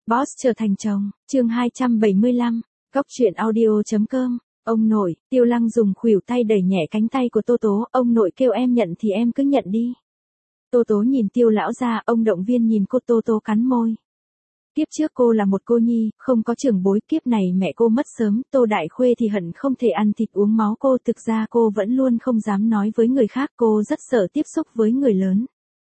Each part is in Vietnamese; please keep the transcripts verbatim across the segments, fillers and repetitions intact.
Boss trở thành chồng, chương hai trăm bảy mươi lăm, Cóc truyện audio.com, ông nội, Tiêu Lăng dùng khuỷu tay đẩy nhẹ cánh tay của Tô Tố, ông nội kêu em nhận thì em cứ nhận đi. Tô Tố nhìn Tiêu lão gia, ông động viên nhìn cô. Tô Tố cắn môi. Kiếp trước cô là một cô nhi, không có trưởng bối, kiếp này mẹ cô mất sớm, Tô Đại Khuê thì hận không thể ăn thịt uống máu cô, thực ra cô vẫn luôn không dám nói với người khác, cô rất sợ tiếp xúc với người lớn.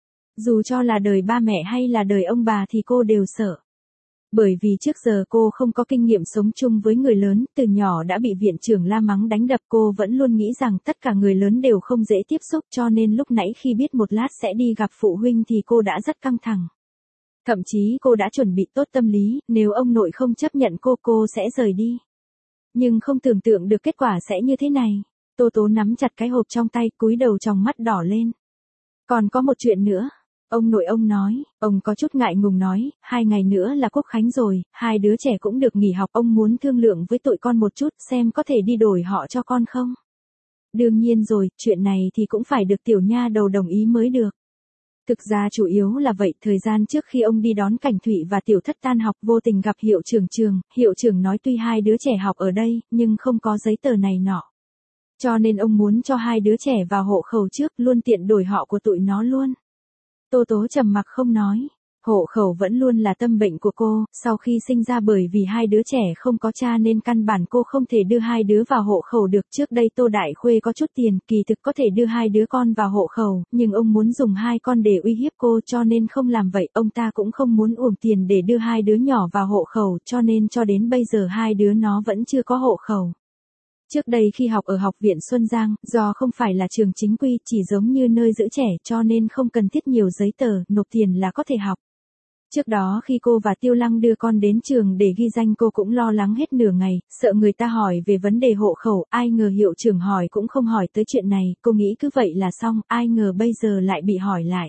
Dù cho là đời ba mẹ hay là đời ông bà thì cô đều sợ. Bởi vì trước giờ cô không có kinh nghiệm sống chung với người lớn, từ nhỏ đã bị viện trưởng la mắng đánh đập, cô vẫn luôn nghĩ rằng tất cả người lớn đều không dễ tiếp xúc, cho nên lúc nãy khi biết một lát sẽ đi gặp phụ huynh thì cô đã rất căng thẳng. Thậm chí cô đã chuẩn bị tốt tâm lý, nếu ông nội không chấp nhận cô, cô sẽ rời đi. Nhưng không tưởng tượng được kết quả sẽ như thế này. Tô Tố nắm chặt cái hộp trong tay, cúi đầu tròng mắt đỏ lên. Còn có một chuyện nữa. Ông nội ông nói, ông có chút ngại ngùng nói, hai ngày nữa là Quốc Khánh rồi, hai đứa trẻ cũng được nghỉ học, ông muốn thương lượng với tụi con một chút xem có thể đi đổi họ cho con không? Đương nhiên rồi, chuyện này thì cũng phải được tiểu nha đầu đồng ý mới được. Thực ra chủ yếu là vậy, thời gian trước khi ông đi đón Cảnh Thụy và Tiểu Thất tan học vô tình gặp hiệu trưởng trường, hiệu trưởng nói tuy hai đứa trẻ học ở đây, nhưng không có giấy tờ này nọ. Cho nên ông muốn cho hai đứa trẻ vào hộ khẩu trước, luôn tiện đổi họ của tụi nó luôn. Tô Tố trầm mặc không nói. Hộ khẩu vẫn luôn là tâm bệnh của cô, sau khi sinh ra bởi vì hai đứa trẻ không có cha nên căn bản cô không thể đưa hai đứa vào hộ khẩu được. Trước đây Tô Đại Khuê có chút tiền, kỳ thực có thể đưa hai đứa con vào hộ khẩu, nhưng ông muốn dùng hai con để uy hiếp cô cho nên không làm vậy. Ông ta cũng không muốn uổng tiền để đưa hai đứa nhỏ vào hộ khẩu, cho nên cho đến bây giờ hai đứa nó vẫn chưa có hộ khẩu. Trước đây khi học ở học viện Xuân Giang, do không phải là trường chính quy, chỉ giống như nơi giữ trẻ cho nên không cần thiết nhiều giấy tờ, nộp tiền là có thể học. Trước đó khi cô và Tiêu Lăng đưa con đến trường để ghi danh cô cũng lo lắng hết nửa ngày, sợ người ta hỏi về vấn đề hộ khẩu, ai ngờ hiệu trưởng hỏi cũng không hỏi tới chuyện này, cô nghĩ cứ vậy là xong, ai ngờ bây giờ lại bị hỏi lại.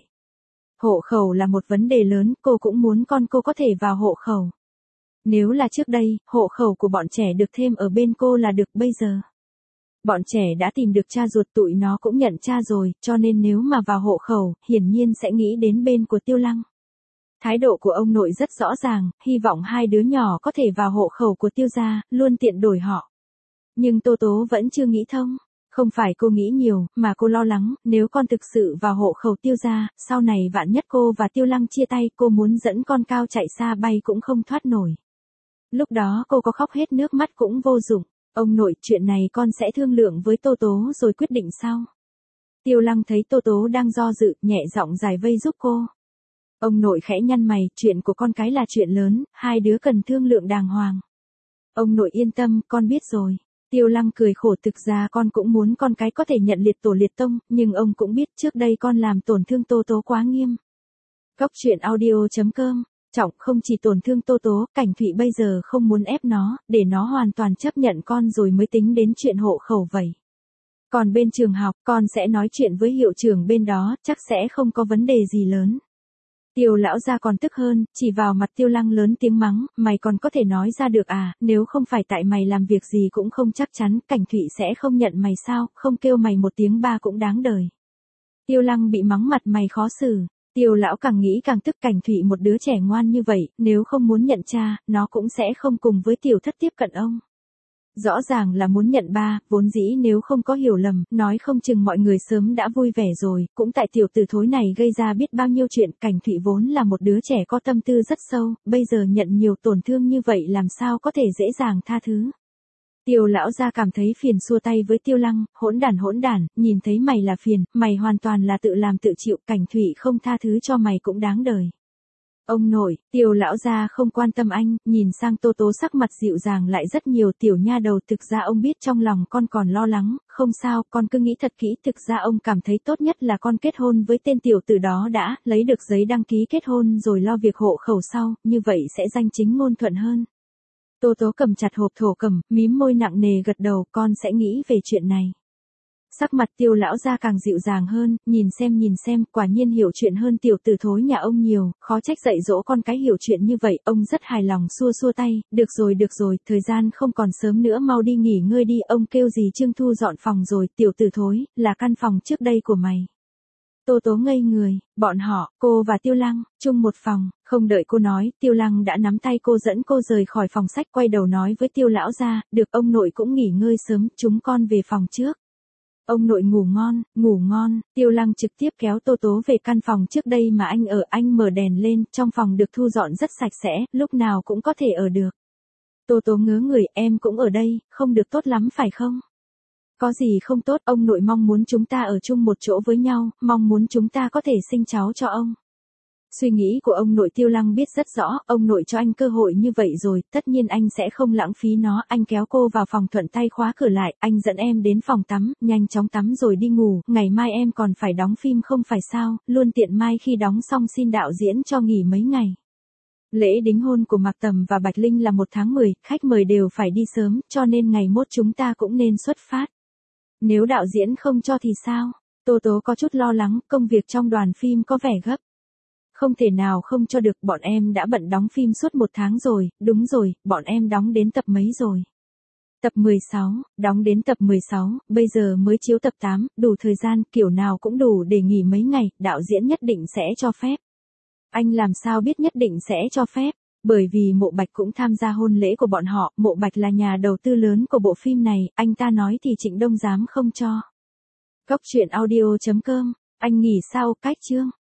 Hộ khẩu là một vấn đề lớn, cô cũng muốn con cô có thể vào hộ khẩu. Nếu là trước đây, hộ khẩu của bọn trẻ được thêm ở bên cô là được, bây giờ. Bọn trẻ đã tìm được cha ruột, tụi nó cũng nhận cha rồi, cho nên nếu mà vào hộ khẩu, hiển nhiên sẽ nghĩ đến bên của Tiêu Lăng. Thái độ của ông nội rất rõ ràng, hy vọng hai đứa nhỏ có thể vào hộ khẩu của Tiêu gia, luôn tiện đổi họ. Nhưng Tô Tố vẫn chưa nghĩ thông. Không phải cô nghĩ nhiều, mà cô lo lắng, nếu con thực sự vào hộ khẩu Tiêu gia, sau này vạn nhất cô và Tiêu Lăng chia tay, cô muốn dẫn con cao chạy xa bay cũng không thoát nổi. Lúc đó cô có khóc hết nước mắt cũng vô dụng. Ông nội, chuyện này con sẽ thương lượng với Tô Tố rồi quyết định sau. Tiêu Lăng thấy Tô Tố đang do dự, nhẹ giọng giải vây giúp cô. Ông nội khẽ nhăn mày, chuyện của con cái là chuyện lớn, hai đứa cần thương lượng đàng hoàng. Ông nội yên tâm, con biết rồi. Tiêu Lăng cười khổ, thực ra con cũng muốn con cái có thể nhận liệt tổ liệt tông, nhưng ông cũng biết trước đây con làm tổn thương Tô Tố quá nghiêm. Cóc truyện audio.com, trọng không chỉ tổn thương Tô Tố, Cảnh Thụy bây giờ không muốn ép nó, để nó hoàn toàn chấp nhận con rồi mới tính đến chuyện hộ khẩu vậy. Còn bên trường học, con sẽ nói chuyện với hiệu trưởng bên đó, chắc sẽ không có vấn đề gì lớn. Tiêu lão gia còn tức hơn, chỉ vào mặt Tiêu Lăng lớn tiếng mắng, mày còn có thể nói ra được à, nếu không phải tại mày làm việc gì cũng không chắc chắn, Cảnh Thụy sẽ không nhận mày sao, không kêu mày một tiếng ba cũng đáng đời. Tiêu Lăng bị mắng mặt mày khó xử, Tiêu lão càng nghĩ càng tức, Cảnh Thụy một đứa trẻ ngoan như vậy, nếu không muốn nhận cha, nó cũng sẽ không cùng với Tiểu Thất tiếp cận ông. Rõ ràng là muốn nhận ba, vốn dĩ nếu không có hiểu lầm, nói không chừng mọi người sớm đã vui vẻ rồi, cũng tại tiểu tử thối này gây ra biết bao nhiêu chuyện. Cảnh Thụy vốn là một đứa trẻ có tâm tư rất sâu, bây giờ nhận nhiều tổn thương như vậy làm sao có thể dễ dàng tha thứ. Tiêu lão gia cảm thấy phiền, xua tay với Tiêu Lăng, hỗn đản hỗn đản, nhìn thấy mày là phiền, mày hoàn toàn là tự làm tự chịu, Cảnh Thụy không tha thứ cho mày cũng đáng đời. Ông nội, Tiêu lão gia không quan tâm anh, nhìn sang Tô Tố sắc mặt dịu dàng lại rất nhiều, tiểu nha đầu, thực ra ông biết trong lòng con còn lo lắng, không sao, con cứ nghĩ thật kỹ, thực ra ông cảm thấy tốt nhất là con kết hôn với tên tiểu tử đó đã, lấy được giấy đăng ký kết hôn rồi lo việc hộ khẩu sau, như vậy sẽ danh chính ngôn thuận hơn. Tô Tố cầm chặt hộp thổ cẩm, mím môi nặng nề gật đầu, con sẽ nghĩ về chuyện này. Sắc mặt Tiêu lão gia càng dịu dàng hơn, nhìn xem nhìn xem, quả nhiên hiểu chuyện hơn tiểu tử thối nhà ông nhiều, khó trách dạy dỗ con cái hiểu chuyện như vậy, ông rất hài lòng xua xua tay, được rồi được rồi, thời gian không còn sớm nữa, mau đi nghỉ ngơi đi, ông kêu dì Trương Thu dọn phòng rồi, tiểu tử thối, là căn phòng trước đây của mày. Tô Tố ngây người, bọn họ, cô và Tiêu Lăng, chung một phòng, không đợi cô nói, Tiêu Lăng đã nắm tay cô dẫn cô rời khỏi phòng sách quay đầu nói với Tiêu lão gia, được ông nội cũng nghỉ ngơi sớm, chúng con về phòng trước. Ông nội ngủ ngon, ngủ ngon, Tiêu Lăng trực tiếp kéo Tô Tố về căn phòng trước đây mà anh ở, anh mở đèn lên, trong phòng được thu dọn rất sạch sẽ, lúc nào cũng có thể ở được. Tô Tố ngớ người, em cũng ở đây, không được tốt lắm phải không? Có gì không tốt, ông nội mong muốn chúng ta ở chung một chỗ với nhau, mong muốn chúng ta có thể sinh cháu cho ông. Suy nghĩ của ông nội Tiêu Lăng biết rất rõ, ông nội cho anh cơ hội như vậy rồi, tất nhiên anh sẽ không lãng phí nó, anh kéo cô vào phòng thuận tay khóa cửa lại, anh dẫn em đến phòng tắm, nhanh chóng tắm rồi đi ngủ, ngày mai em còn phải đóng phim không phải sao, luôn tiện mai khi đóng xong xin đạo diễn cho nghỉ mấy ngày. Lễ đính hôn của Mạc Tầm và Bạch Linh là một tháng mười, khách mời đều phải đi sớm, cho nên ngày mốt chúng ta cũng nên xuất phát. Nếu đạo diễn không cho thì sao? Tô Tố có chút lo lắng, công việc trong đoàn phim có vẻ gấp. Không thể nào không cho được, bọn em đã bận đóng phim suốt một tháng rồi, đúng rồi, bọn em đóng đến tập mấy rồi? Tập mười sáu, đóng đến tập mười sáu, bây giờ mới chiếu tập tám, đủ thời gian, kiểu nào cũng đủ để nghỉ mấy ngày, đạo diễn nhất định sẽ cho phép. Anh làm sao biết nhất định sẽ cho phép? Bởi vì Mộ Bạch cũng tham gia hôn lễ của bọn họ, Mộ Bạch là nhà đầu tư lớn của bộ phim này, anh ta nói thì Trịnh Đông dám không cho. Cóc truyện audio chấm com, anh nghỉ sau cách chương.